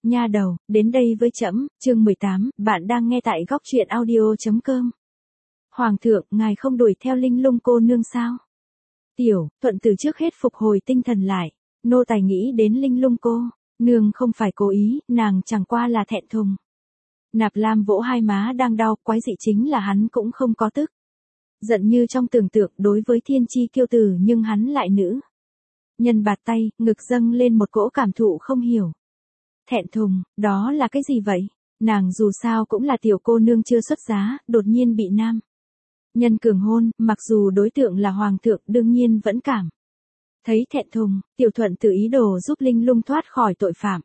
Nha đầu, đến đây với trẫm, chương 18, bạn đang nghe tại góc truyện audio.com. Hoàng thượng, ngài không đuổi theo Linh Lung cô nương sao? Tiểu Thuận từ trước hết phục hồi tinh thần lại, nô tài nghĩ đến Linh Lung cô nương không phải cố ý, nàng chẳng qua là thẹn thùng. Nạp Lam vỗ hai má đang đau, quái dị chính là hắn cũng không có tức giận như trong tưởng tượng đối với thiên chi kiêu tử, nhưng hắn lại nữ nhân bạt tay, ngực dâng lên một cỗ cảm thụ không hiểu. Thẹn thùng, đó là cái gì vậy? Nàng dù sao cũng là tiểu cô nương chưa xuất giá, đột nhiên bị nam nhân cường hôn, mặc dù đối tượng là hoàng thượng đương nhiên vẫn cảm thấy thẹn thùng. Tiểu Thuận tự ý đồ giúp Linh Lung thoát khỏi tội phạm.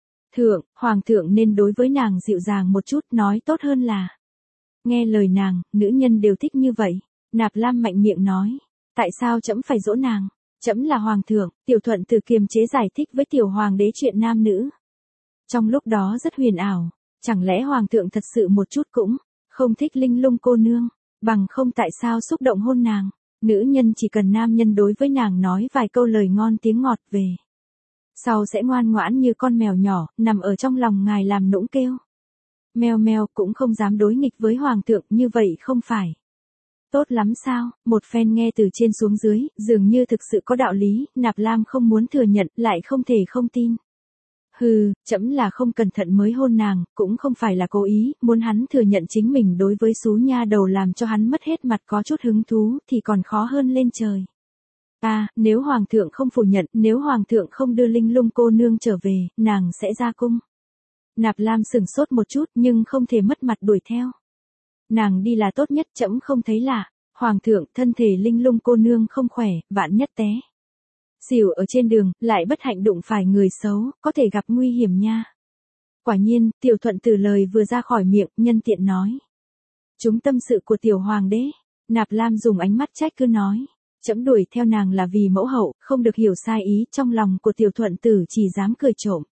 Hoàng thượng nên đối với nàng dịu dàng một chút, nói tốt hơn là nghe lời nàng, nữ nhân đều thích như vậy. Nạp Lam mạnh miệng nói, tại sao trẫm phải dỗ nàng? Trẫm là hoàng thượng. Tiểu Thuận từ kiềm chế giải thích với tiểu hoàng đế chuyện nam nữ trong lúc đó rất huyền ảo. Chẳng lẽ hoàng thượng thật sự một chút cũng không thích Linh Lung cô nương, bằng không tại sao xúc động hôn nàng? Nữ nhân chỉ cần nam nhân đối với nàng nói vài câu lời ngon tiếng ngọt về sau sẽ ngoan ngoãn như con mèo nhỏ, nằm ở trong lòng ngài làm nũng kêu meo meo, cũng không dám đối nghịch với hoàng thượng, như vậy không phải tốt lắm sao? Một phen nghe từ trên xuống dưới, dường như thực sự có đạo lý. Nạp Lam không muốn thừa nhận, lại không thể không tin. Trẫm là không cẩn thận mới hôn nàng, cũng không phải là cố ý. Muốn hắn thừa nhận chính mình đối với xú nha đầu làm cho hắn mất hết mặt có chút hứng thú thì còn khó hơn lên trời. Nếu hoàng thượng không phủ nhận, nếu hoàng thượng không đưa Linh Lung cô nương trở về, nàng sẽ ra cung. Nạp Lam sửng sốt một chút, nhưng không thể mất mặt đuổi theo. Nàng đi là tốt nhất, trẫm không thấy lạ. Hoàng thượng, thân thể Linh Lung cô nương không khỏe, vạn nhất té xỉu ở trên đường, lại bất hạnh đụng phải người xấu, có thể gặp nguy hiểm nha. Quả nhiên, Tiểu Thuận từ lời vừa ra khỏi miệng, nhân tiện nói. Chúng tâm sự của tiểu hoàng đế. Nạp Lam dùng ánh mắt trách cứ nói. Trẫm đuổi theo nàng là vì mẫu hậu, không được hiểu sai ý. Trong lòng của Tiểu Thuận tử chỉ dám cười trộm.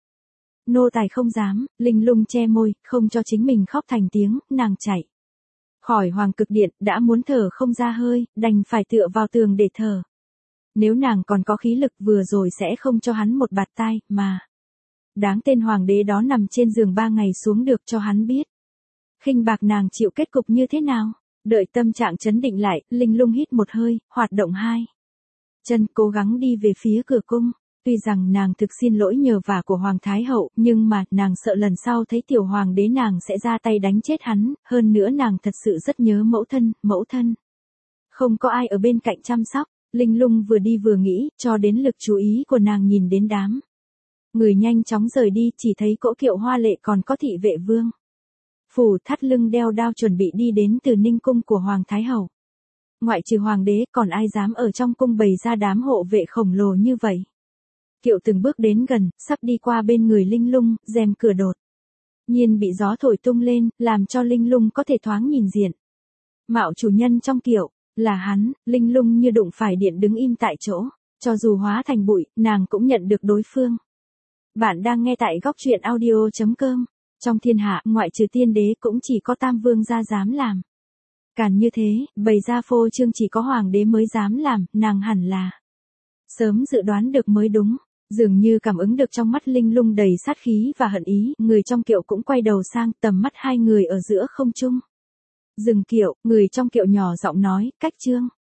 Nô tài không dám. Linh Lung che môi, không cho chính mình khóc thành tiếng. Nàng chạy khỏi hoàng cực điện, đã muốn thở không ra hơi, đành phải tựa vào tường để thở. Nếu nàng còn có khí lực vừa rồi sẽ không cho hắn một bạt tai, mà đáng tên hoàng đế đó nằm trên giường 3 ngày xuống được cho hắn biết khinh bạc nàng chịu kết cục như thế nào. Đợi tâm trạng trấn định lại, Linh Lung hít một hơi, hoạt động hai chân, cố gắng đi về phía cửa cung. Tuy rằng nàng thực xin lỗi nhờ vả của Hoàng Thái Hậu, nhưng mà, nàng sợ lần sau thấy tiểu hoàng đế nàng sẽ ra tay đánh chết hắn, hơn nữa nàng thật sự rất nhớ mẫu thân. Không có ai ở bên cạnh chăm sóc, Linh Lung vừa đi vừa nghĩ, cho đến lực chú ý của nàng nhìn đến đám người nhanh chóng rời đi, chỉ thấy cỗ kiệu hoa lệ còn có thị vệ vương phủ thắt lưng đeo đao chuẩn bị đi đến từ Ninh cung của Hoàng Thái Hậu. Ngoại trừ hoàng đế, còn ai dám ở trong cung bày ra đám hộ vệ khổng lồ như vậy. Kiệu từng bước đến gần, sắp đi qua bên người Linh Lung, rèm cửa đột nhiên bị gió thổi tung lên, làm cho Linh Lung có thể thoáng nhìn diện mạo chủ nhân trong kiệu, là hắn. Linh Lung như đụng phải điện đứng im tại chỗ, cho dù hóa thành bụi, nàng cũng nhận được đối phương. Bạn đang nghe tại góc truyện audio.com. Trong thiên hạ, ngoại trừ tiên đế cũng chỉ có Tam Vương gia dám làm càn như thế, bày ra phô trương chỉ có hoàng đế mới dám làm, nàng hẳn là sớm dự đoán được mới đúng. Dường như cảm ứng được trong mắt Linh Lung đầy sát khí và hận ý, người trong kiệu cũng quay đầu sang, tầm mắt hai người ở giữa không trung dừng kiệu, người trong kiệu nhỏ giọng nói, cách trương.